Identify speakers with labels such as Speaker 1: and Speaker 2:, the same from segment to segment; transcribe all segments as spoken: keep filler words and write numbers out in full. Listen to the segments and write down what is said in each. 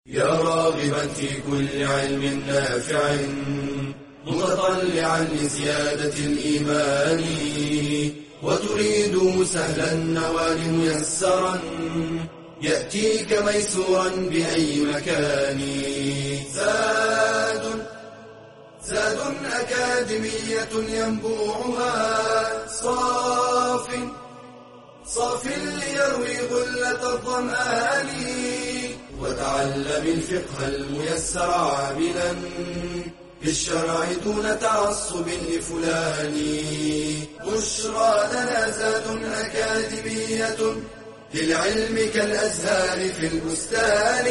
Speaker 1: يا راغبا في كل علم نافع متطلعا لزيادة الإيمان وتريد سهلا النوال ميسرا يأتيك ميسورا بأي مكان. زاد زاد أكاديمية ينبوعها صاف صاف ليروي غلة الظمآن وتعلم الفقه الميسر عاملا بالشرع دون تعصب لفلان. بشرى لنا زاد أكاديمية للعلم كالأزهار في البستان.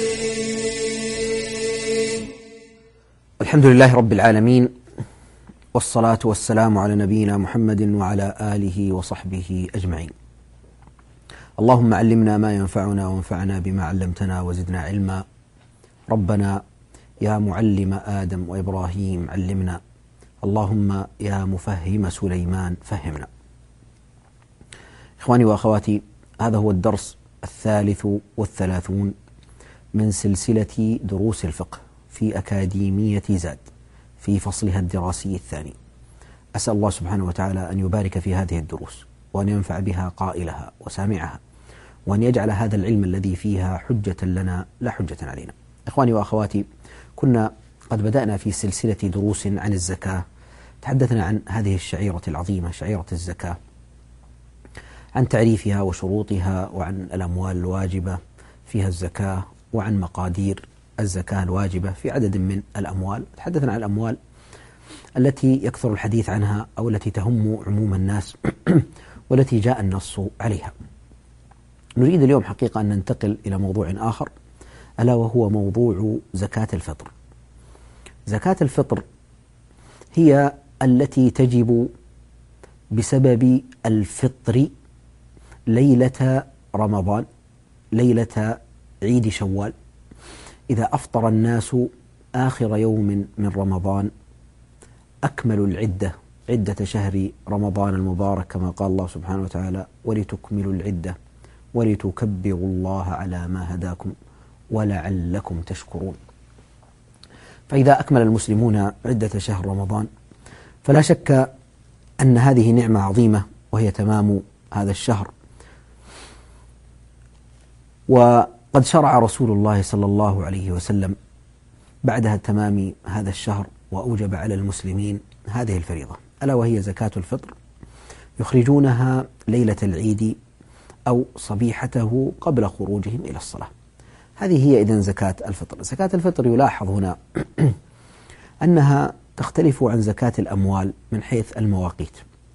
Speaker 2: الحمد لله رب العالمين، والصلاة والسلام على نبينا محمد وعلى آله وصحبه أجمعين. اللهم علمنا ما ينفعنا وانفعنا بما علمتنا وزدنا علما. ربنا يا معلم آدم وإبراهيم علمنا، اللهم يا مفهم سليمان فهمنا. إخواني وأخواتي، هذا هو الدرس الثالث والثلاثون من سلسلة دروس الفقه في أكاديمية زاد في فصلها الدراسي الثاني. أسأل الله سبحانه وتعالى أن يبارك في هذه الدروس وأن ينفع بها قائلها وسامعها، وأن يجعل هذا العلم الذي فيها حجة لنا لا حجة علينا. إخواني وأخواتي، كنا قد بدأنا في سلسلة دروس عن الزكاة، تحدثنا عن هذه الشعيرة العظيمة، شعيرة الزكاة، عن تعريفها وشروطها، وعن الأموال الواجبة فيها الزكاة، وعن مقادير الزكاة الواجبة في عدد من الأموال. تحدثنا عن الأموال التي يكثر الحديث عنها أو التي تهم عموم الناس والتي جاء النص عليها. نريد اليوم حقيقة أن ننتقل إلى موضوع آخر، ألا وهو موضوع زكاة الفطر. زكاة الفطر هي التي تجب بسبب الفطر ليلة رمضان، ليلة عيد شوال، إذا أفطر الناس آخر يوم من رمضان أكملوا العدة، عدة شهر رمضان المبارك، كما قال الله سبحانه وتعالى: ولتكملوا العدة ولتكبروا الله على ما هداكم ولعلكم تشكرون. فإذا أكمل المسلمون عدة شهر رمضان فلا شك أن هذه نعمة عظيمة، وهي تمام هذا الشهر. وقد شرع رسول الله صلى الله عليه وسلم بعدها تمام هذا الشهر وأوجب على المسلمين هذه الفريضة، ألا وهي زكاة الفطر، يخرجونها ليلة العيد أو صبيحته قبل خروجهم إلى الصلاة. هذه هي إذن زكاة الفطر. زكاة الفطر يلاحظ هنا أنها تختلف عن زكاة الأموال من حيث المواقيت.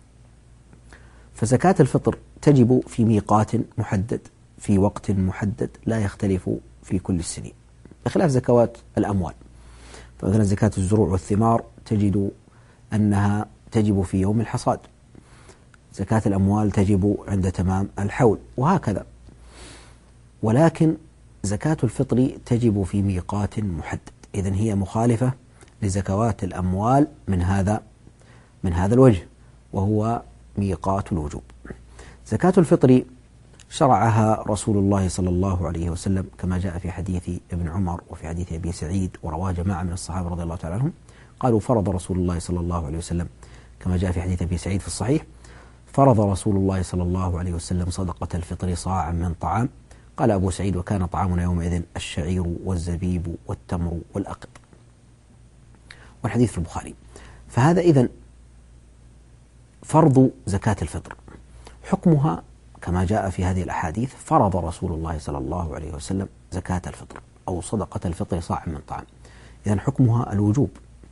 Speaker 2: فزكاة الفطر تجب في ميقات محدد في وقت محدد لا يختلف في كل السنين، بخلاف زكوات الأموال. فمثلا زكاة الزروع والثمار تجد أنها تجب في يوم الحصاد، زكاة الأموال تجب عند تمام الحول، وهكذا. ولكن زكاة الفطر تجب في ميقات محدد، إذن هي مخالفة لزكوات الأموال من هذا من هذا الوجه، وهو ميقات الوجوب. زكاة الفطر شرعها رسول الله صلى الله عليه وسلم كما جاء في حديث ابن عمر وفي حديث أبي سعيد، ورواه جماعة من الصحابة رضي الله تعالى عنهم، قالوا: فرض رسول الله صلى الله عليه وسلم، كما جاء في حديث أبي سعيد في الصحيح: فرض رسول الله صلى الله عليه وسلم صدقة الفطر صاعا من طعام. قال أبو سعيد: وكان طعامنا يومئذ الشعير والزبيب والتمر والأقط. والحديث في البخاري. فهذا إذن فرض زكاة الفطر. حكمها كما جاء في هذه الأحاديث: فرض رسول الله صلى الله عليه وسلم زكاة الفطر أو صدقة الفطر صاع من طعام. إذن حكمها الوجوب،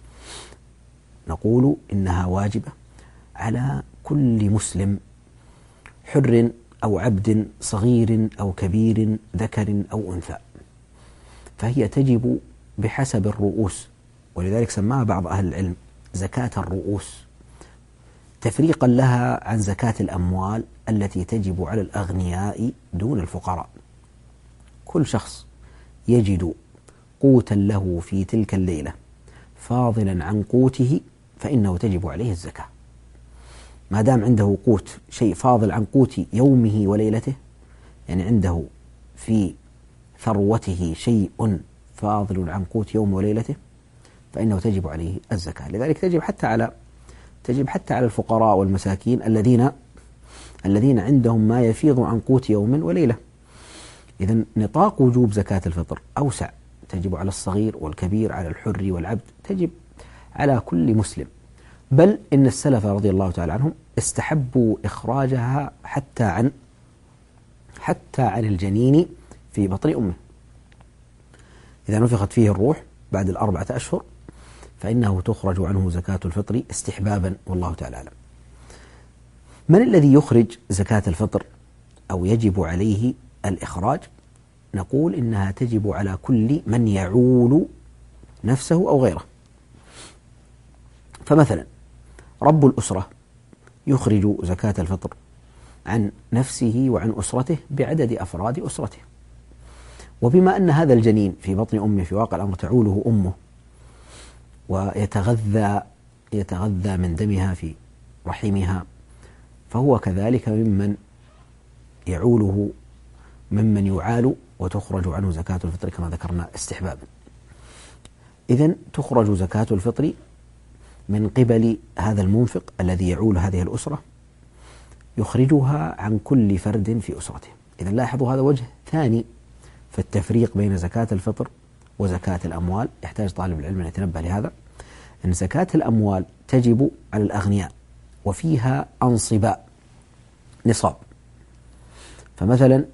Speaker 2: نقول إنها واجبة على كل مسلم، حر أو عبد، صغير أو كبير، ذكر أو أنثى. فهي تجب بحسب الرؤوس، ولذلك سماها بعض أهل العلم زكاة الرؤوس، تفريقا لها عن زكاة الأموال التي تجب على الأغنياء دون الفقراء. كل شخص يجد قوتا له في تلك الليلة فاضلا عن قوته فإنه تجب عليه الزكاة. ما دام عنده قوت، شيء فاضل عن قوت يومه وليلته، يعني عنده في ثروته شيء فاضل عن قوت يوم وليلته فإنه تجب عليه الزكاة. لذلك تجب حتى على تجب حتى على الفقراء والمساكين الذين الذين عندهم ما يفيض عن قوت يوم وليلة. إذن نطاق وجوب زكاة الفطر أوسع، تجب على الصغير والكبير، على الحر والعبد، تجب على كل مسلم. بل إن السلف رضي الله تعالى عنهم استحبوا إخراجها حتى عن حتى عن الجنين في بطن أمه. إذا نفخت فيه الروح بعد الأربعة أشهر فإنه تخرج عنه زكاة الفطر استحبابا، والله تعالى أعلم. من الذي يخرج زكاة الفطر أو يجب عليه الإخراج؟ نقول إنها تجب على كل من يعول نفسه أو غيره. فمثلا رب الأسرة يخرج زكاة الفطر عن نفسه وعن أسرته بعدد أفراد أسرته. وبما أن هذا الجنين في بطن أمه في واقع الأمر تعوله أمه ويتغذى يتغذى من دمها في رحمها، فهو كذلك ممن يعوله ممن يعال وتخرج عنه زكاة الفطر كما ذكرنا استحبابا. إذن تخرج زكاة الفطر من قبل هذا المنفق الذي يعول هذه الأسرة، يخرجها عن كل فرد في أسرته. إذن لاحظوا هذا وجه ثاني في التفريق بين زكاة الفطر وزكاة الأموال. يحتاج طالب العلم أن يتنبه لهذا، أن زكاة الأموال تجب على الأغنياء وفيها أنصباء نصاب. فمثلا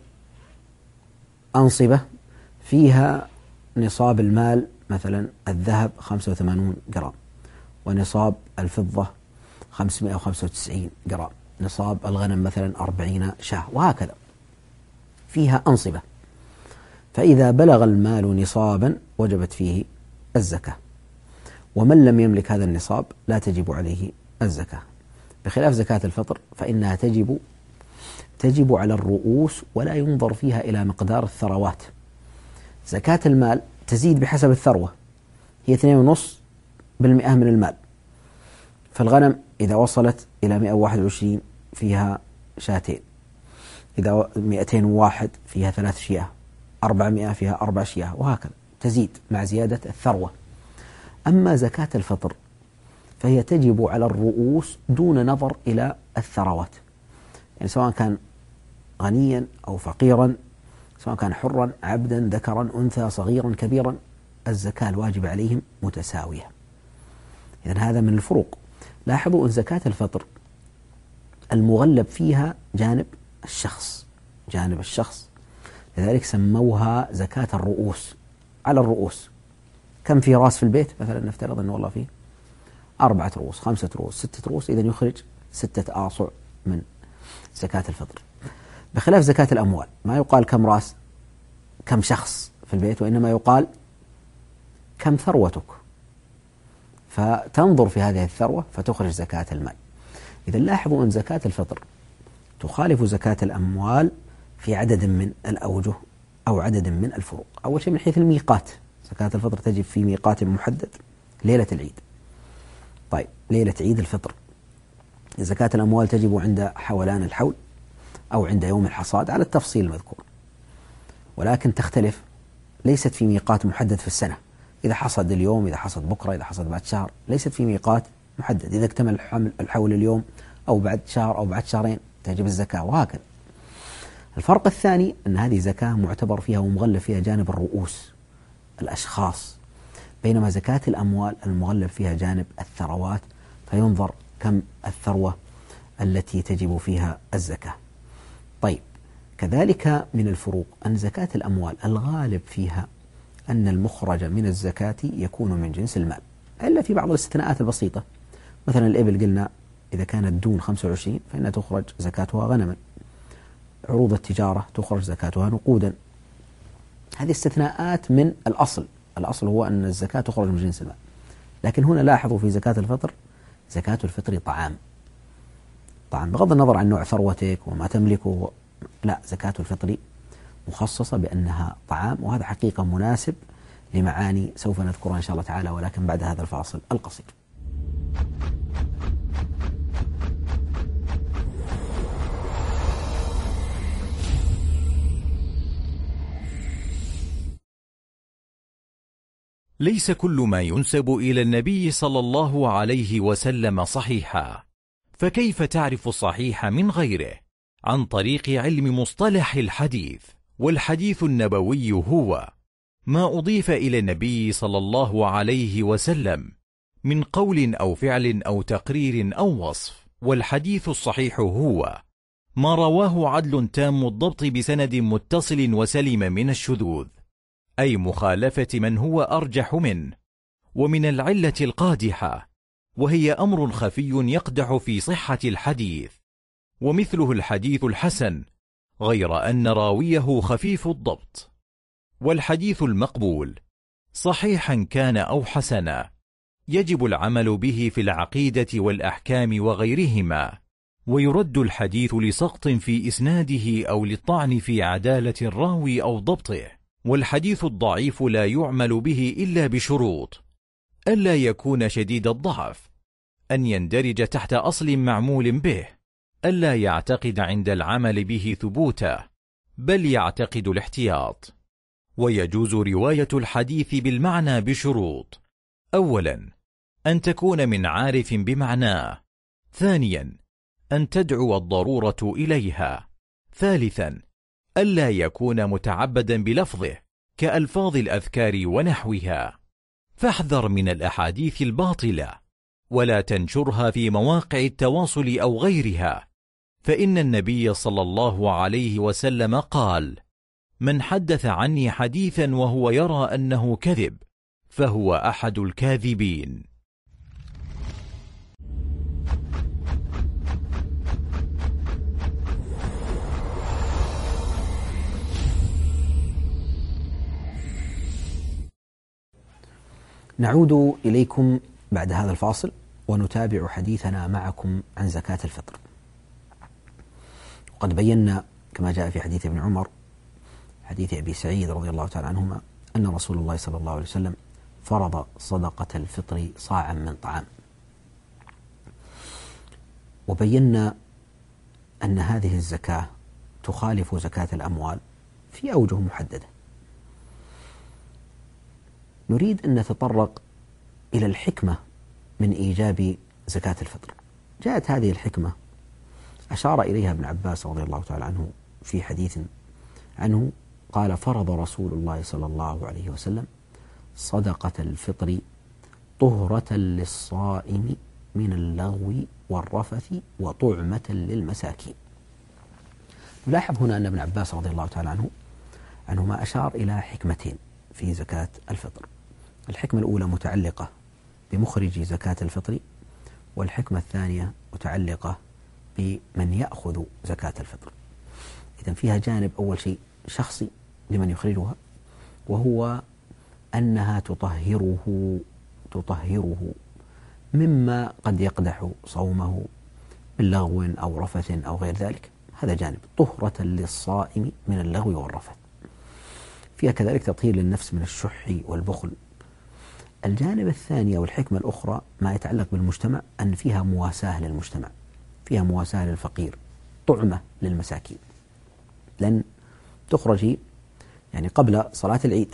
Speaker 2: أنصبة فيها نصاب المال، مثلا الذهب خمسة وثمانون جرام، ونصاب الفضة خمسمائة وخمسة وتسعين جرام، نصاب الغنم مثلا أربعين شاة، وهكذا فيها أنصبة. فإذا بلغ المال نصابا وجبت فيه الزكاة، ومن لم يملك هذا النصاب لا تجب عليه الزكاة، بخلاف زكاة الفطر فإنها تجب تجب على الرؤوس ولا ينظر فيها إلى مقدار الثروات. زكاة المال تزيد بحسب الثروة، هي اثنين ونص بالمئة من المال. فالغنم إذا وصلت إلى مئة وواحد وعشرين فيها شاتين، إذا مئتين وواحد فيها ثلاث شياه، أربعمائة فيها أربع شياه، وهكذا تزيد مع زيادة الثروة. أما زكاة الفطر فهي تجب على الرؤوس دون نظر إلى الثروات، يعني سواء كان غنيا أو فقيرا، سواء كان حرا عبدا ذكرا أنثى صغيرا كبيرا، الزكاة الواجب عليهم متساوية. إذن هذا من الفروق. لاحظوا أن زكاة الفطر المغلب فيها جانب الشخص جانب الشخص لذلك سموها زكاة الرؤوس، على الرؤوس. كم في راس في البيت؟ مثلا نفترض أنه والله فيه أربعة رؤوس، خمسة رؤوس، ستة رؤوس، إذن يخرج ستة آصع من زكاة الفطر. بخلاف زكاة الأموال ما يقال كم راس كم شخص في البيت، وإنما يقال كم ثروتك، فتنظر في هذه الثروة فتخرج زكاة المال. إذا لاحظوا أن زكاة الفطر تخالف زكاة الأموال في عدد من الأوجه أو عدد من الفروق. أول شيء من حيث الميقات، زكاة الفطر تجب في ميقات محدد، ليلة العيد. طيب ليلة عيد الفطر. زكاة الأموال تجب عند حولان الحول أو عند يوم الحصاد على التفصيل المذكور، ولكن تختلف، ليست في ميقات محدد في السنة، إذا حصد اليوم، إذا حصد بكرة، إذا حصد بعد شهر، ليست في ميقات محدد، إذا اكتمل الحول اليوم أو بعد شهر أو بعد شهرين تجب الزكاة، وهكذا. الفرق الثاني أن هذه زكاة معتبر فيها ومغلب فيها جانب الرؤوس، الأشخاص، بينما زكاة الأموال المغلب فيها جانب الثروات، فينظر كم الثروة التي تجب فيها الزكاة. طيب كذلك من الفروق أن زكاة الأموال الغالب فيها أن المخرج من الزكاة يكون من جنس المال، إلا في بعض الاستثناءات البسيطة. مثلا الإبل قلنا إذا كانت دون خمسة وعشرين فإنها تخرج زكاتها غنما، عروض التجارة تخرج زكاتها نقودا. هذه استثناءات من الأصل، الأصل هو أن الزكاة تخرج من جنس المال. لكن هنا لاحظوا في زكاة الفطر، زكاة الفطر طعام، طعام بغض النظر عن نوع ثروتك وما تملكه، لا، زكاة الفطر مخصصة بأنها طعام، وهذا حقيقة مناسب لمعاني سوف نذكرها إن شاء الله تعالى، ولكن بعد هذا الفاصل القصير.
Speaker 3: ليس كل ما ينسب إلى النبي صلى الله عليه وسلم صحيحا، فكيف تعرف الصحيح من غيره؟ عن طريق علم مصطلح الحديث. والحديث النبوي هو ما أضيف إلى النبي صلى الله عليه وسلم من قول أو فعل أو تقرير أو وصف. والحديث الصحيح هو ما رواه عدل تام الضبط بسند متصل وسلم من الشذوذ، أي مخالفة من هو أرجح منه، ومن العلة القادحة، وهي أمر خفي يقدح في صحة الحديث. ومثله الحديث الحسن، غير أن راويه خفيف الضبط. والحديث المقبول صحيحا كان أو حسنا يجب العمل به في العقيدة والأحكام وغيرهما، ويرد الحديث لسقط في إسناده أو للطعن في عدالة الراوي أو ضبطه. والحديث الضعيف لا يعمل به إلا بشروط: ألا يكون شديد الضعف، أن يندرج تحت أصل معمول به، ألا يعتقد عند العمل به ثبوتا، بل يعتقد الاحتياط. ويجوز رواية الحديث بالمعنى بشروط: أولا أن تكون من عارف بمعناه، ثانيا أن تدعو الضرورة إليها، ثالثا ألا يكون متعبدا بلفظه كألفاظ الأذكار ونحوها. فاحذر من الأحاديث الباطلة، ولا تنشرها في مواقع التواصل أو غيرها، فإن النبي صلى الله عليه وسلم قال: من حدث عني حديثا وهو يرى أنه كذب فهو أحد الكاذبين.
Speaker 2: نعود إليكم بعد هذا الفاصل ونتابع حديثنا معكم عن زكاة الفطر. وقد بينا كما جاء في حديث ابن عمر حديث أبي سعيد رضي الله تعالى عنهما أن رسول الله صلى الله عليه وسلم فرض صدقة الفطر صاعا من طعام، وبينا أن هذه الزكاة تخالف زكاة الأموال في أوجه محددة. نريد أن نتطرق إلى الحكمة من إيجاب زكاة الفطر. جاءت هذه الحكمة أشار إليها ابن عباس رضي الله تعالى عنه في حديث عنه قال: فرض رسول الله صلى الله عليه وسلم صدقة الفطر طهرة للصائم من اللغو والرفث وطعمة للمساكين. نلاحظ هنا أن ابن عباس رضي الله تعالى عنه عنهما أشار إلى حكمتين في زكاة الفطر. الحكمة الأولى متعلقة بمخرج زكاة الفطر، والحكمة الثانية متعلقة بمن يأخذ زكاة الفطر. إذن فيها جانب أول شيء شخصي لمن يخرجها، وهو أنها تطهره تطهره مما قد يقدح صومه باللغو أو رفث أو غير ذلك. هذا جانب طهرة للصائم من اللغو والرفث. فيها كذلك تطهير للنفس من الشح والبخل. الجانب الثاني أو الحكمة الأخرى ما يتعلق بالمجتمع، أن فيها مواساة للمجتمع، فيها مواساة للفقير، طعمة للمساكين. لن تخرجي يعني قبل صلاة العيد،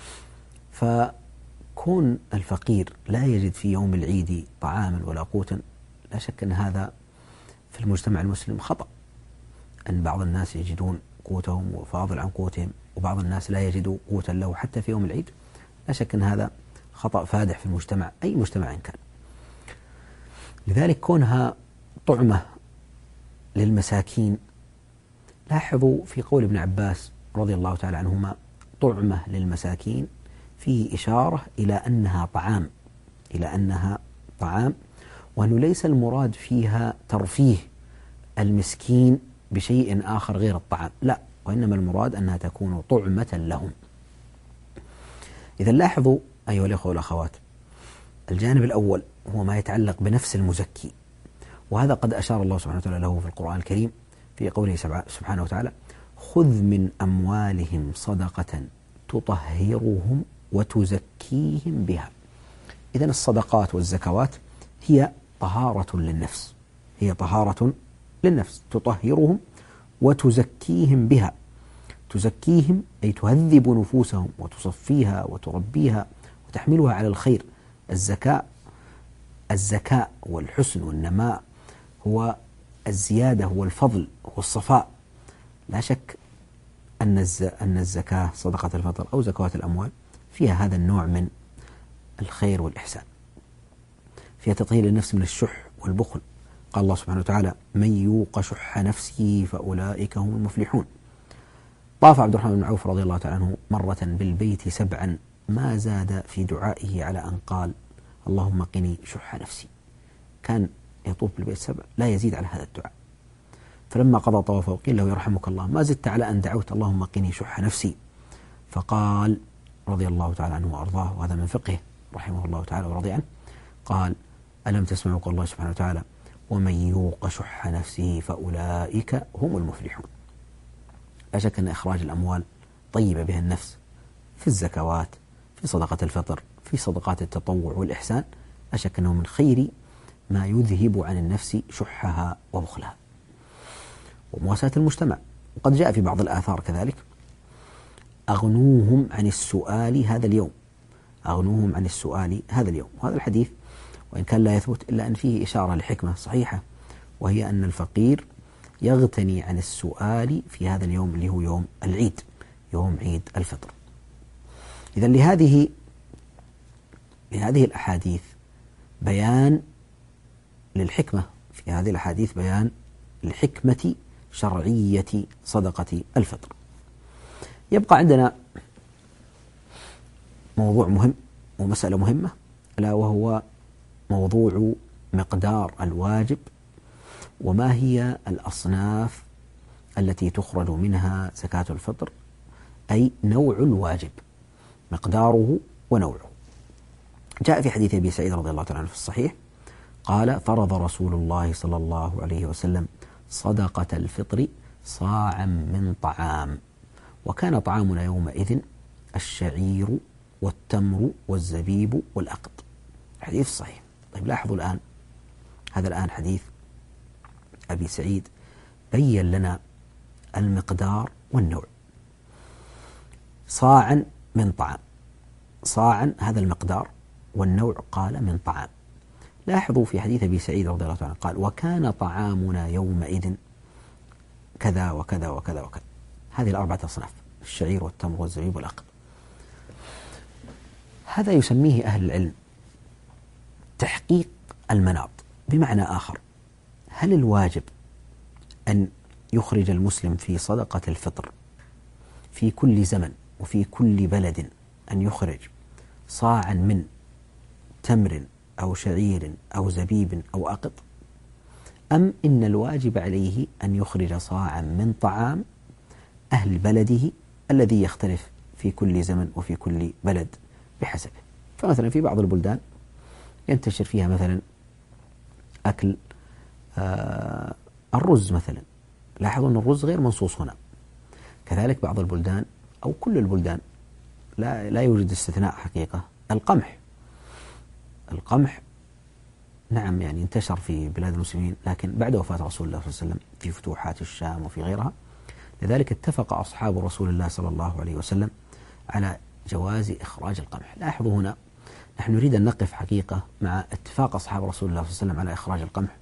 Speaker 2: فكون الفقير لا يجد في يوم العيد طعاما ولا قوتا، لا شك أن هذا في المجتمع المسلم خطأ، أن بعض الناس يجدون قوتهم وفاضل عن قوتهم، وبعض الناس لا يجدوا قوتا له حتى في يوم العيد. لا شك أن هذا خطأ فادح في المجتمع، أي مجتمع كان. لذلك كونها طعمة للمساكين، لاحظوا في قول ابن عباس رضي الله تعالى عنهما طعمة للمساكين، فيه إشارة إلى أنها طعام إلى أنها طعام وأنه ليس المراد فيها ترفيه المسكين بشيء آخر غير الطعام، لا، وإنما المراد أنها تكون طعمة لهم. إذا لاحظوا أيها الأخوة والأخوات، الجانب الأول هو ما يتعلق بنفس المزكي، وهذا قد أشار الله سبحانه وتعالى له في القرآن الكريم في قوله سبحانه وتعالى: خذ من أموالهم صدقة تطهرهم وتزكيهم بها. إذن الصدقات والزكوات هي طهارة للنفس، هي طهارة للنفس، تطهرهم وتزكيهم بها. تزكيهم أي تهذب نفوسهم وتصفيها وتربيها وتحملها على الخير. الزكاة الزكاء والحسن والنماء هو الزيادة والفضل والصفاء. لا شك أن أن الزكاة صدقة الفطر أو زكوات الأموال فيها هذا النوع من الخير والإحسان، فيها تطهير النفس من الشح والبخل. قال الله سبحانه وتعالى: من يوق شح نفسه فأولئك هم المفلحون. طاف عبد الرحمن بن عوف رضي الله تعالى عنه مرة بالبيت سبعا ما زاد في دعائه على أن قال: اللهم قني شح نفسي. كان يطوف بالبيت سبع لا يزيد على هذا الدعاء. فلما قضى طوافه قيل له: يرحمك الله، ما زدت على أن دعوت اللهم قني شح نفسي؟ فقال رضي الله تعالى عنه وأرضاه، وهذا من فقهه رحمه الله تعالى ورضي عنه، قال: ألم تسمعوا قول الله سبحانه وتعالى: ومن يوق شح نفسه فأولئك هم المفلحون. لا شك أن إخراج الأموال طيبة بها النفس في الزكوات، في صدقة الفطر، في صدقات التطوع والإحسان، لا شك أنه من خير ما يذهب عن النفس شحها وبخلها. ومواساة المجتمع، وقد جاء في بعض الآثار كذلك: أغنوهم عن السؤال هذا اليوم، أغنوهم عن السؤال هذا اليوم. وهذا الحديث وإن كان لا يثبت إلا أن فيه إشارة لحكمة صحيحة، وهي أن الفقير يغتني عن السؤال في هذا اليوم اللي هو يوم العيد، يوم عيد الفطر. إذا لهذه لهذه الأحاديث بيان للحكمة، في هذه الأحاديث بيان لحكمة شرعية صدقة الفطر. يبقى عندنا موضوع مهم ومسألة مهمة، ألا وهو موضوع مقدار الواجب، وما هي الأصناف التي تخرج منها زكاة الفطر، أي نوع الواجب، مقداره ونوعه. جاء في حديث أبي سعيد رضي الله عنه في الصحيح قال: فرض رسول الله صلى الله عليه وسلم صدقة الفطر صاعا من طعام، وكان طعامنا يومئذ الشعير والتمر والزبيب والأقط. حديث صحيح. طيب لاحظوا الآن، هذا الآن حديث أبي سعيد بين لنا المقدار والنوع. صاعا من طعام، صاعا هذا المقدار، والنوع قال من طعام. لاحظوا في حديث أبي سعيد رضي الله عنه قال: وكان طعامنا يومئذ كذا وكذا وكذا وكذا. هذه الأربعة أصناف: الشعير والتمر والزبيب والأقط. هذا يسميه أهل العلم تحقيق المناط. بمعنى آخر، هل الواجب أن يخرج المسلم في صدقة الفطر في كل زمن وفي كل بلد أن يخرج صاعا من تمر أو شعير أو زبيب أو أقط، أم إن الواجب عليه أن يخرج صاعا من طعام أهل بلده الذي يختلف في كل زمن وفي كل بلد بحسبه؟ فمثلا في بعض البلدان ينتشر فيها مثلا أكل آه الرز مثلا، لاحظوا أن الرز غير منصوص هنا. كذلك بعض البلدان أو كل البلدان، لا لا يوجد استثناء حقيقة، القمح. القمح نعم يعني انتشر في بلاد المسلمين، لكن بعد وفاة رسول الله صلى الله عليه وسلم في فتوحات الشام وفي غيرها. لذلك اتفق أصحاب رسول الله صلى الله عليه وسلم على جواز إخراج القمح. لاحظوا هنا نحن نريد أن نقف حقيقة مع اتفاق أصحاب رسول الله صلى الله عليه وسلم على إخراج القمح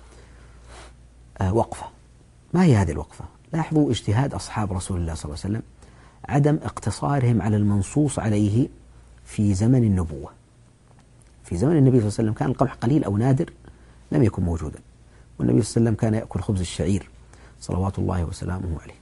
Speaker 2: آه وقفة. ما هي هذه الوقفة؟ لاحظوا اجتهاد أصحاب رسول الله صلى الله عليه وسلم، عدم اقتصارهم على المنصوص عليه في زمن النبوة. في زمن النبي صلى الله عليه وسلم كان القمح قليل أو نادر، لم يكن موجودا، والنبي صلى الله عليه وسلم كان يأكل خبز الشعير صلوات الله وسلامه عليه.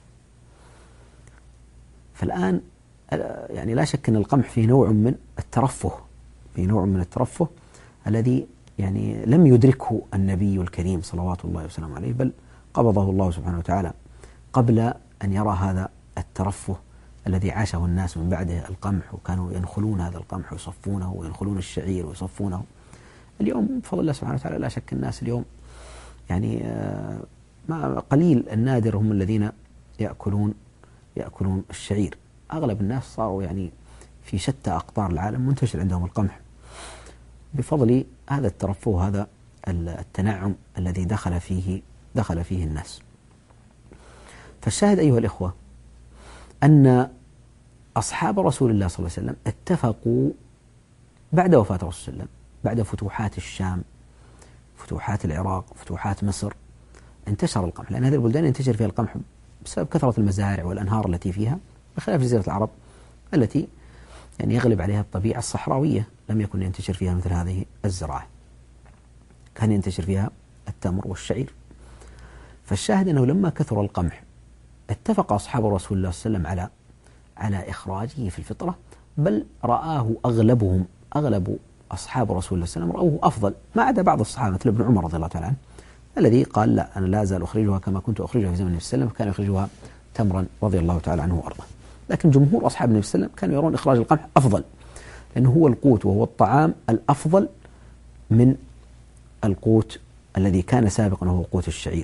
Speaker 2: فالآن يعني لا شك أن القمح فيه نوع من الترفه، فيه نوع من الترفه الذي يعني لم يدركه النبي الكريم صلوات الله وسلامه عليه، بل قبضه الله سبحانه وتعالى قبل أن يرى هذا الترفه الذي عاشه الناس من بعده، القمح، وكانوا ينخلون هذا القمح ويصفونه، وينخلون الشعير ويصفونه. اليوم بفضل الله سبحانه وتعالى لا شك الناس اليوم يعني ما قليل النادر هم الذين يأكلون يأكلون الشعير. أغلب الناس صاروا يعني في شتى أقطار العالم منتشر عندهم القمح بفضل هذا الترفه، هذا التنعم الذي دخل فيه دخل فيه الناس. فالشاهد أيها الإخوة أن أصحاب رسول الله صلى الله عليه وسلم اتفقوا بعد وفاة الرسول صلى الله عليه وسلم، بعد فتوحات الشام، فتوحات العراق، فتوحات مصر، انتشر القمح، لأن هذه البلدان ينتشر فيها القمح بسبب كثرة المزارع والأنهار التي فيها، بخلاف جزيرة العرب التي يعني يغلب عليها الطبيعة الصحراوية، لم يكن ينتشر فيها مثل هذه الزراعة، كان ينتشر فيها التمر والشعير. فالشاهد أنه لما كثر القمح اتفق أصحاب رسول الله صلى الله عليه وسلم على على إخراجه في الفطرة، بل رآه أغلبهم أغلب أصحاب رسول الله صلى الله عليه وسلم رأوه أفضل، ما عدا بعض الصحابة مثل ابن عمر رضي الله تعالى عنه الذي قال لا أنا لا أزال أخرجها كما كنت أخرجها في زمن النبي صلى الله عليه وسلم، كان يخرجها تمرا رضي الله تعالى عنه وأرضاه. لكن جمهور أصحاب النبي صلى الله عليه وسلم كانوا يرون إخراج القمح أفضل، لأنه هو القوت وهو الطعام الأفضل من القوت الذي كان سابقا وهو قوت الشعير.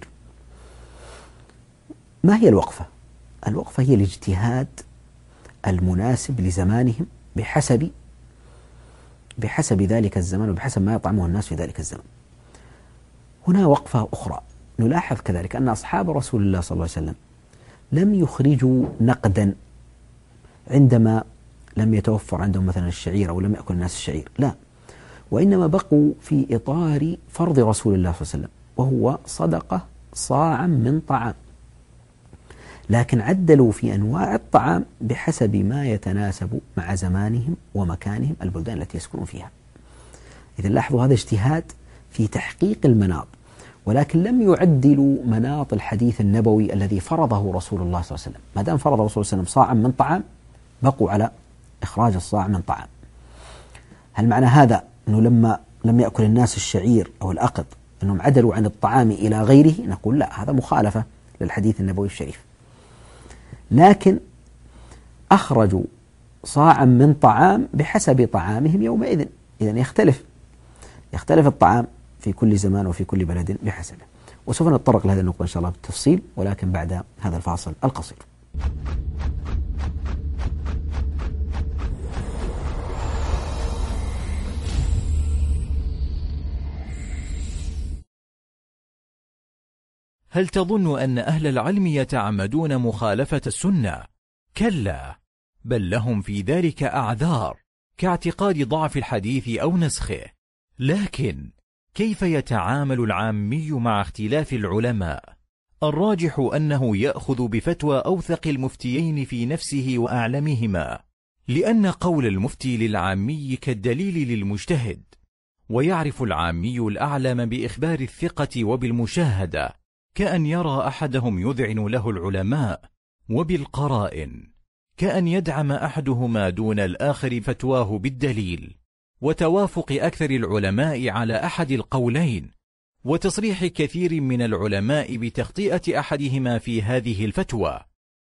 Speaker 2: ما هي الوقفة؟ الوقفة هي الاجتهاد المناسب لزمانهم بحسب بحسب ذلك الزمان وبحسب ما يطعمه الناس في ذلك الزمان. هنا وقفة أخرى نلاحظ كذلك أن أصحاب رسول الله صلى الله عليه وسلم لم يخرجوا نقدا عندما لم يتوفر عندهم مثلا الشعير أو لم يأكل الناس الشعير، لا، وإنما بقوا في إطار فرض رسول الله صلى الله عليه وسلم وهو صدقة صاعا من طعام، لكن عدلوا في أنواع الطعام بحسب ما يتناسب مع زمانهم ومكانهم البلدان التي يسكنون فيها. إذا لاحظوا هذا اجتهاد في تحقيق المناط، ولكن لم يعدلوا مناط الحديث النبوي الذي فرضه رسول الله صلى الله عليه وسلم. ما دام فرض رسول الله صلى الله عليه وسلم صاعا من طعام بقوا على إخراج الصاع من طعام. هل معنى هذا أنه لما لم يأكل الناس الشعير أو الأقط أنهم عدلوا عن الطعام إلى غيره؟ نقول لا، هذا مخالفة للحديث النبوي الشريف، لكن أخرجوا صاعا من طعام بحسب طعامهم يومئذ. إذن يختلف يختلف الطعام في كل زمان وفي كل بلد بحسبه. وسوف نتطرق لهذه النقطة إن شاء الله بالتفصيل، ولكن بعد هذا الفاصل القصير.
Speaker 3: هل تظن أن أهل العلم يتعمدون مخالفة السنة؟ كلا، بل لهم في ذلك أعذار كاعتقاد ضعف الحديث أو نسخه. لكن كيف يتعامل العامي مع اختلاف العلماء؟ الراجح أنه يأخذ بفتوى أوثق المفتيين في نفسه وأعلمهما، لأن قول المفتي للعامي كالدليل للمجتهد، ويعرف العامي الأعلم بإخبار الثقة وبالمشاهدة، كأن يرى أحدهم يذعن له العلماء، وبالقرائن كأن يدعم أحدهما دون الآخر فتواه بالدليل، وتوافق أكثر العلماء على أحد القولين، وتصريح كثير من العلماء بتخطئة أحدهما في هذه الفتوى،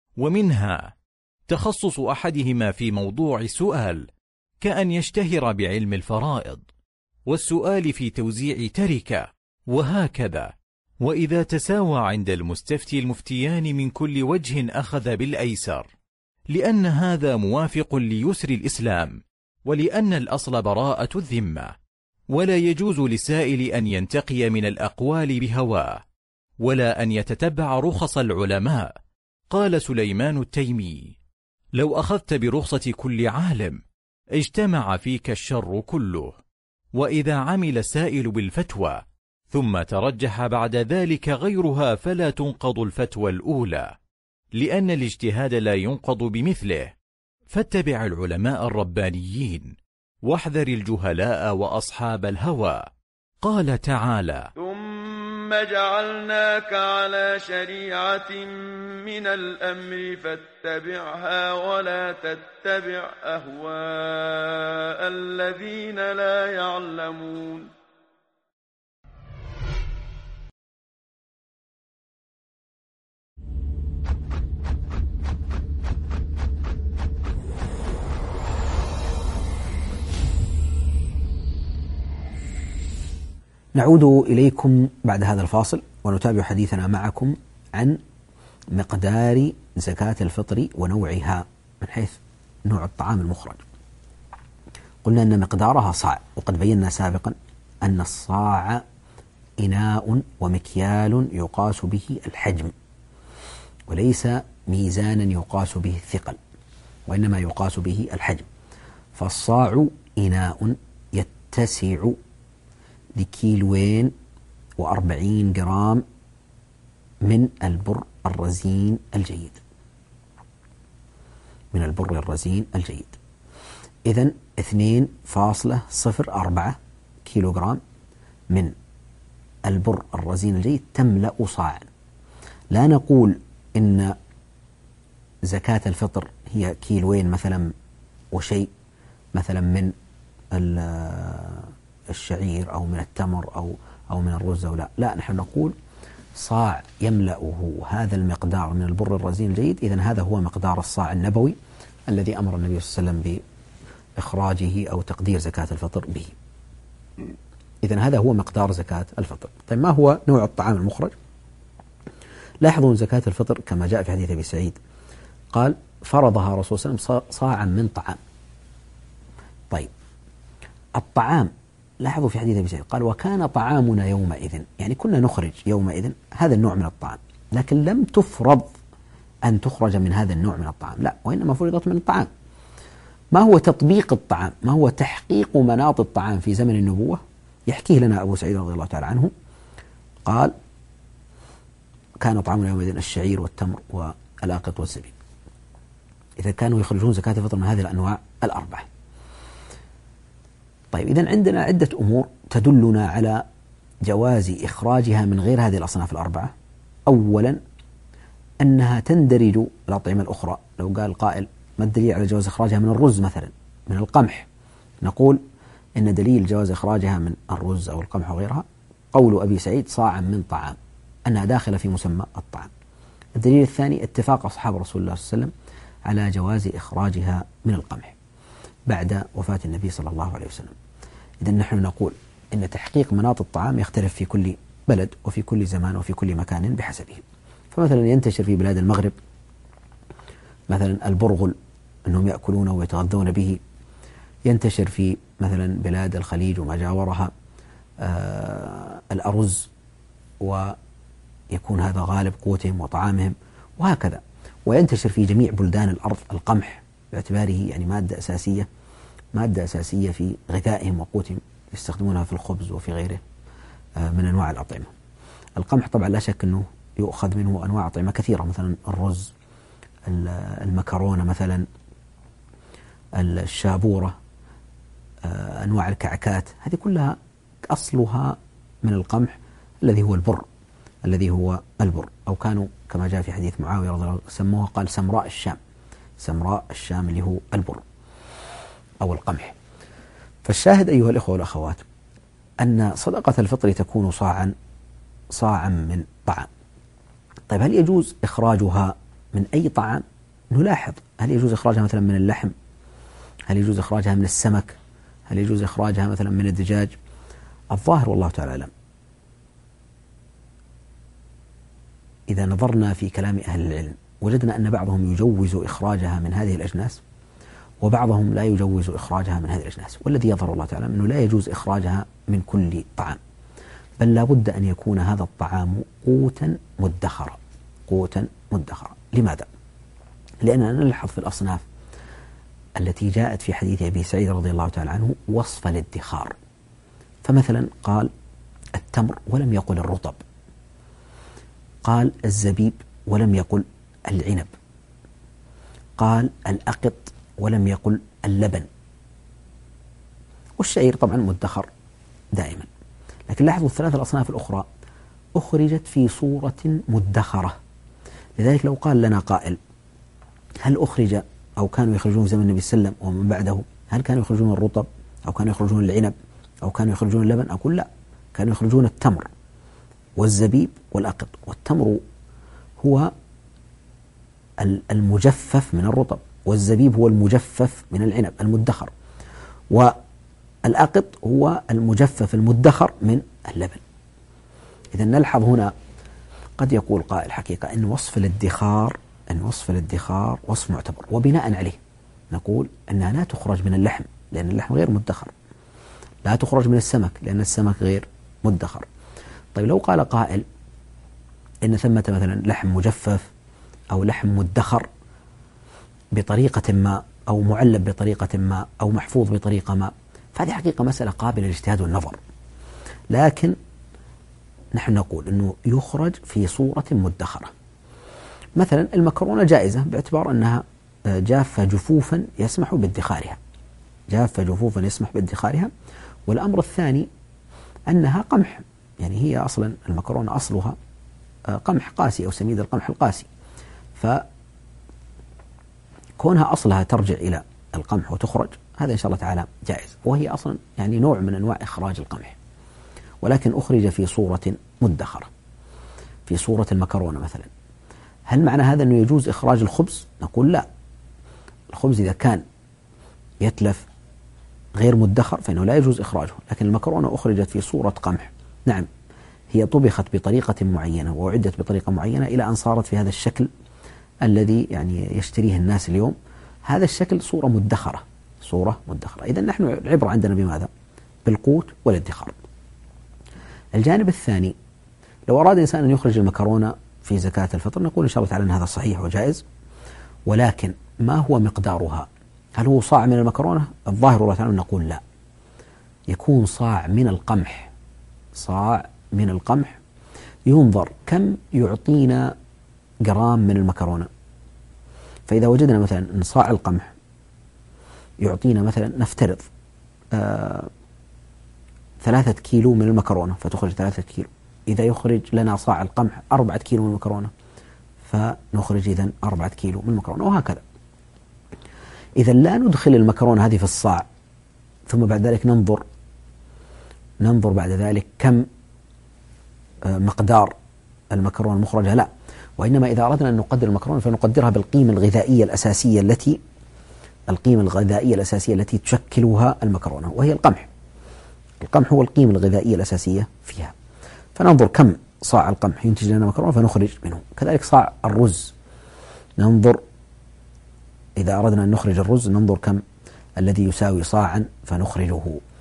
Speaker 3: ومنها تخصص أحدهما في موضوع السؤال كأن يشتهر بعلم الفرائض، والسؤال في توزيع تركة، وهكذا. وإذا تساوى عند المستفتي المفتيان من كل وجه أخذ بالأيسر، لأن هذا موافق ليسر الإسلام، ولأن الأصل براءة الذمة، ولا يجوز للسائل أن ينتقي من الأقوال بهواه، ولا أن يتتبع رخص العلماء. قال سليمان التيمي: لو أخذت برخصة كل عالم اجتمع فيك الشر كله. وإذا عمل السائل بالفتوى ثم ترجح بعد ذلك غيرها فلا تنقض الفتوى الأولى، لأن الاجتهاد لا ينقض بمثله. فاتبع العلماء الربانيين، واحذر الجهلاء وأصحاب الهوى. قال تعالى:
Speaker 1: ثم جعلناك على شريعة من الأمر فاتبعها ولا تتبع أهواء الذين لا يعلمون.
Speaker 2: نعود إليكم بعد هذا الفاصل ونتابع حديثنا معكم عن مقدار زكاة الفطر ونوعها من حيث نوع الطعام المخرج. قلنا أن مقدارها صاع، وقد بينا سابقا أن الصاع إناء ومكيال يقاس به الحجم، وليس ميزانا يقاس به الثقل، وإنما يقاس به الحجم. فالصاع إناء يتسع لكيلوين وأربعين جرام من البر الرزين الجيد، من البر الرزين الجيد. إذن اثنين فاصلة صفر أربعة كيلو جرام من البر الرزين الجيد تملأ صاعا. لا نقول إن زكاة الفطر هي كيلوين مثلا وشيء مثلا من الشعير أو من التمر أو أو من الرز أو لا لا نحن نقول صاع يملأه هذا المقدار من البر الرزين الجيد. إذن هذا هو مقدار الصاع النبوي الذي أمر النبي صلى الله عليه وسلم بإخراجه أو تقدير زكاة الفطر به. إذن هذا هو مقدار زكاة الفطر. طيب ما هو نوع الطعام المخرج؟ لاحظوا زكاة الفطر كما جاء في حديث أبي سعيد قال فرضها رسول الله صلى الله عليه وسلم صاعا من طعام. طيب الطعام لاحظوا في حديث أبي سعيد قال وكان طعامنا يومئذ، يعني كنا نخرج يومئذ هذا النوع من الطعام، لكن لم تفرض أن تخرج من هذا النوع من الطعام، لا، وإنما فرضت من الطعام. ما هو تطبيق الطعام؟ ما هو تحقيق مناط الطعام في زمن النبوة؟ يحكيه لنا أبو سعيد رضي الله تعالى عنه قال كان طعامنا يومئذ الشعير والتمر والآقط والزبيب. إذا كانوا يخرجون زكاة الفطر من هذه الأنواع الأربعة. طيب إذن عندنا عدة أمور تدلنا على جواز إخراجها من غير هذه الأصناف الأربعة. أولا أنها تندرج الأطعمة الأخرى. لو قال قائل ما الدليل على جواز إخراجها من الرز مثلا، من القمح، نقول إن دليل جواز إخراجها من الرز أو القمح وغيرها قول أبي سعيد صاعا من طعام، أنها داخلة في مسمى الطعام. الدليل الثاني اتفاق أصحاب رسول الله صلى الله عليه وسلم على جواز إخراجها من القمح بعد وفاة النبي صلى الله عليه وسلم. إذن نحن نقول إن تحقيق مناط الطعام يختلف في كل بلد وفي كل زمان وفي كل مكان بحسبه. فمثلا ينتشر في بلاد المغرب مثلا البرغل أنهم يأكلونه ويتغذون به، ينتشر في مثلا بلاد الخليج وما جاورها آه الأرز ويكون هذا غالب قوتهم وطعامهم وهكذا. وينتشر في جميع بلدان الأرض القمح باعتباره يعني مادة أساسية مادة أساسية في غذائهم وقوتهم، يستخدمونها في الخبز وفي غيره من أنواع الأطعمة. القمح طبعا لا شك أنه يؤخذ منه أنواع أطعمة كثيرة، مثلا الرز، المكرونة مثلا، الشابورة، أنواع الكعكات، هذه كلها أصلها من القمح الذي هو البر الذي هو البر أو كانوا كما جاء في حديث معاوية رضي الله عنه سموها قال سمراء الشام، سمراء الشام اللي هو البر أو القمح. فالشاهد أيها الإخوة والأخوات أن صدقة الفطر تكون صاعا صاعا من طعام. طيب هل يجوز إخراجها من أي طعام؟ نلاحظ هل يجوز إخراجها مثلا من اللحم؟ هل يجوز إخراجها من السمك؟ هل يجوز إخراجها مثلا من الدجاج؟ الظاهر والله تعالى أعلم إذا نظرنا في كلام أهل العلم وجدنا أن بعضهم يجوز إخراجها من هذه الأجناس وبعضهم لا يجوز إخراجها من هذه الأجناس، والذي يظهر الله تعالى أنه لا يجوز إخراجها من كل طعام، بل لا بد أن يكون هذا الطعام قوتا مدخرا قوتا مدخرا. لماذا؟ لأننا نلحظ في الأصناف التي جاءت في حديث أبي سعيد رضي الله تعالى عنه وصف الادخار، فمثلا قال التمر ولم يقل الرطب، قال الزبيب ولم يقل العنب، قال الأقط ولم يقل اللبن، والشعير طبعا مدخر دائما. لكن لاحظوا الثلاث الأصناف الأخرى أخرجت في صورة مدخرة. لذلك لو قال لنا قائل هل أخرج أو كانوا يخرجون زمن النبي صلى الله عليه وسلم ومن بعده هل كانوا يخرجون الرطب أو كانوا يخرجون العنب أو كانوا يخرجون اللبن؟ أقول لا، كانوا يخرجون التمر والزبيب والأقط. والتمر هو المجفف من الرطب، والزبيب هو المجفف من العنب المدخر، والأقط هو المجفف المدخر من اللبن. إذا نلحظ هنا قد يقول قائل حقيقة أن وصف الادخار أن وصف الادخار وصف معتبر، وبناء عليه نقول أنها لا تخرج من اللحم لأن اللحم غير مدخر، لا تخرج من السمك لأن السمك غير مدخر. طيب لو قال قائل إن ثمة مثلا لحم مجفف أو لحم مدخر بطريقة ما أو معلب بطريقة ما أو محفوظ بطريقة ما، فهذه حقيقة مسألة قابلة للاجتهاد والنظر، لكن نحن نقول أنه يخرج في صورة مدخرة. مثلا المكرونة جائزة باعتبار أنها جافة جفوفا يسمح بادخارها، جافة جفوفا يسمح بادخارها. والأمر الثاني أنها قمح، يعني هي أصلا المكرونة أصلها قمح قاسي أو سميد القمح القاسي، فكونها أصلها ترجع إلى القمح وتخرج هذا إن شاء الله تعالى جائز، وهي أصلا يعني نوع من أنواع إخراج القمح، ولكن أخرج في صورة مدخرة في صورة المكرونة مثلا. هل معنى هذا أنه يجوز إخراج الخبز؟ نقول لا، الخبز إذا كان يتلف غير مدخر فإنه لا يجوز إخراجه، لكن المكرونة أخرجت في صورة قمح، نعم هي طبخت بطريقة معينة وأعدت بطريقة معينة إلى أن صارت في هذا الشكل الذي يعني يشتريه الناس اليوم، هذا الشكل صورة مدخرة، صورة مدخرة. إذن نحن العبرة عندنا بماذا؟ بالقوت والادخار. الجانب الثاني، لو أراد إنسان أن يخرج المكرونة في زكاة الفطر نقول إن شاء الله تعالى أن هذا صحيح وجائز، ولكن ما هو مقدارها؟ هل هو صاع من المكرونة؟ الظاهر والله تعالى نقول لا، يكون صاع من القمح، صاع من القمح. ينظر كم يعطينا جرام من المكرونة، فإذا وجدنا مثلا أن صاع القمح يعطينا مثلا نفترض آه ثلاثة كيلو من المكرونة فتخرج ثلاثة كيلو، إذا يخرج لنا صاع القمح أربعة كيلو من المكرونة فنخرج إذن أربعة كيلو من المكرونة، وهكذا. إذا لا ندخل المكرونة هذه في الصاع ثم بعد ذلك ننظر ننظر بعد ذلك كم مقدار المكرونة المخرجة، لا، وإنما إذا أردنا أن نقدر المكرونة فنقدرها بالقيمة الغذائية الأساسية التي القيمة الغذائية الأساسية التي تشكلها المكرونة، وهي القمح. القمح هو القيمة الغذائية الأساسية فيها، فننظر كم صاع القمح ينتج لنا مكرونة فنخرج منه. كذلك صاع الرز، ننظر إذا أردنا أن نخرج الرز ننظر كم الذي يساوي صاعا فنخرجه.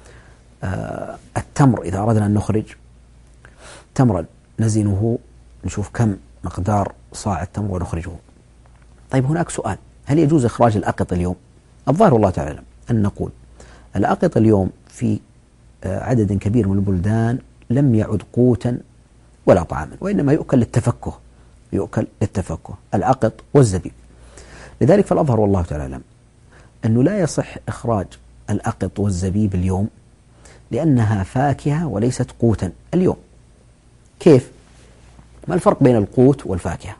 Speaker 2: آه التمر إذا أردنا أن نخرج تمرا نزنه نشوف كم مقدار صاع التمر ونخرجه. طيب هناك سؤال، هل يجوز إخراج الأقط اليوم؟ الظاهر والله تعالى أن نقول الأقط اليوم في عدد كبير من البلدان لم يعد قوتا ولا طعاما، وإنما يؤكل للتفكه، يؤكل للتفكه الأقط والزبيب. لذلك فالأظهر والله تعالى أعلم أنه لا يصح إخراج الأقط والزبيب اليوم لأنها فاكهة وليست قوتا اليوم. كيف؟ ما الفرق بين القوت والفاكهة؟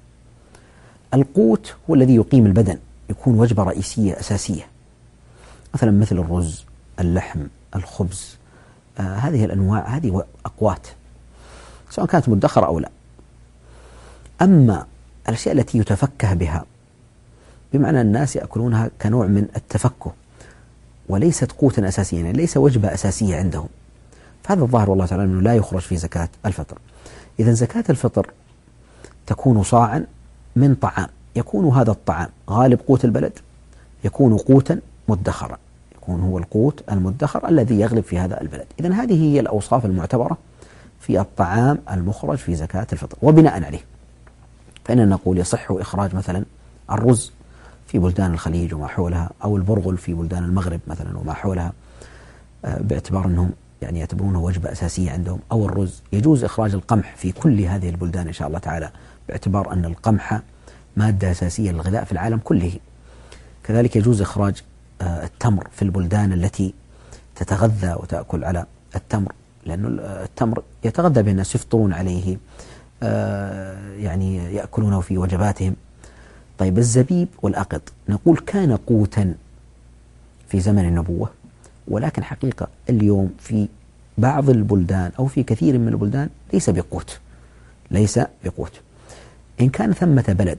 Speaker 2: القوت هو الذي يقيم البدن، يكون وجبة رئيسية أساسية، مثلا مثل الرز، اللحم، الخبز، آه هذه الأنواع هذه أقوات سواء كانت مدخرة أو لا. أما الأشياء التي يتفكه بها بمعنى الناس يأكلونها كنوع من التفكه وليست قوتا أساسيا، يعني ليس وجبة أساسية عندهم، فهذا الظاهر والله تعالى أنه لا يخرج في زكاة الفطر. إذن زكاة الفطر تكون صاعا من طعام، يكون هذا الطعام غالب قوت البلد، يكون قوتا مدخرا، يكون هو القوت المدخر الذي يغلب في هذا البلد. إذن هذه هي الأوصاف المعتبرة في الطعام المخرج في زكاة الفطر، وبناء عليه فإننا نقول يصح إخراج مثلا الرز في بلدان الخليج وما حولها، أو البرغل في بلدان المغرب مثلا وما حولها، باعتبار أنهم يعني يعتبرونه وجبة أساسية عندهم، أو الرز. يجوز إخراج القمح في كل هذه البلدان إن شاء الله تعالى، باعتبار أن القمح مادة أساسية للغذاء في العالم كله. كذلك يجوز إخراج التمر في البلدان التي تتغذى وتأكل على التمر، لأن التمر يتغذى به الناس، يفطرون عليه، يعني يأكلونه في وجباتهم. طيب الزبيب والأقط نقول كان قوتا في زمن النبوة، ولكن حقيقة اليوم في بعض البلدان أو في كثير من البلدان ليس بقوت، ليس بقوت. إن كان ثمة بلد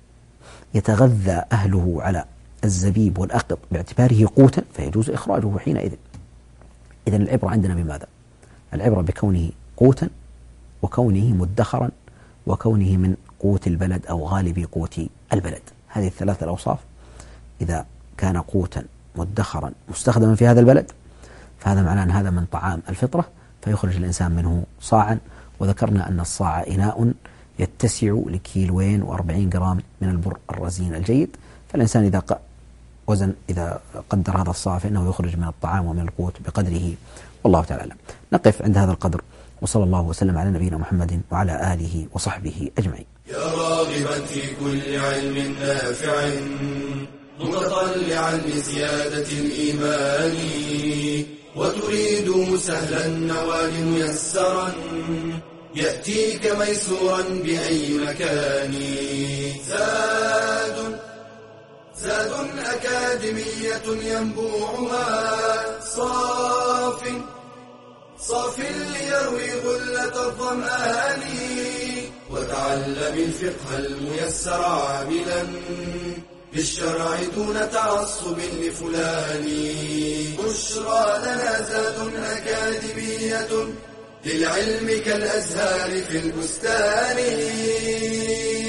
Speaker 2: يتغذى أهله على الزبيب والأقط باعتباره قوتا فيجوز إخراجه حينئذ. إذن العبرة عندنا بماذا؟ العبرة بكونه قوتا وكونه مدخرا وكونه من قوت البلد أو غالب قوت البلد. هذه الثلاثة الأوصاف، إذا كان قوتا مدخرا مستخدما في هذا البلد فهذا معناه أن هذا من طعام الفطرة فيخرج الإنسان منه صاعا. وذكرنا أن الصاع إناء يتسع لكيلوين وأربعين جرام من البر الرزين الجيد، فالإنسان إذا وزن إذا قدر هذا الصاع فإنه يخرج من الطعام ومن القوت بقدره، والله تعالى أعلم. نقف عند هذا القدر، وصلى الله وسلم على نبينا محمد وعلى آله وصحبه أجمعين.
Speaker 1: يا راغبا في كل علم نافع متطلعا لزيادة الإيمان وتريد سهلا النوال ميسرا يأتيك ميسورا بأي مكان. زاد زاد أكاديمية ينبوعها صاف صاف ليروي غلة الظمآن وتعلم الفقه الميسر عاملا بالشرع دون تعصب لفلان. بشرى لنا زاد أكاديمية للعلم كالأزهار في البستان.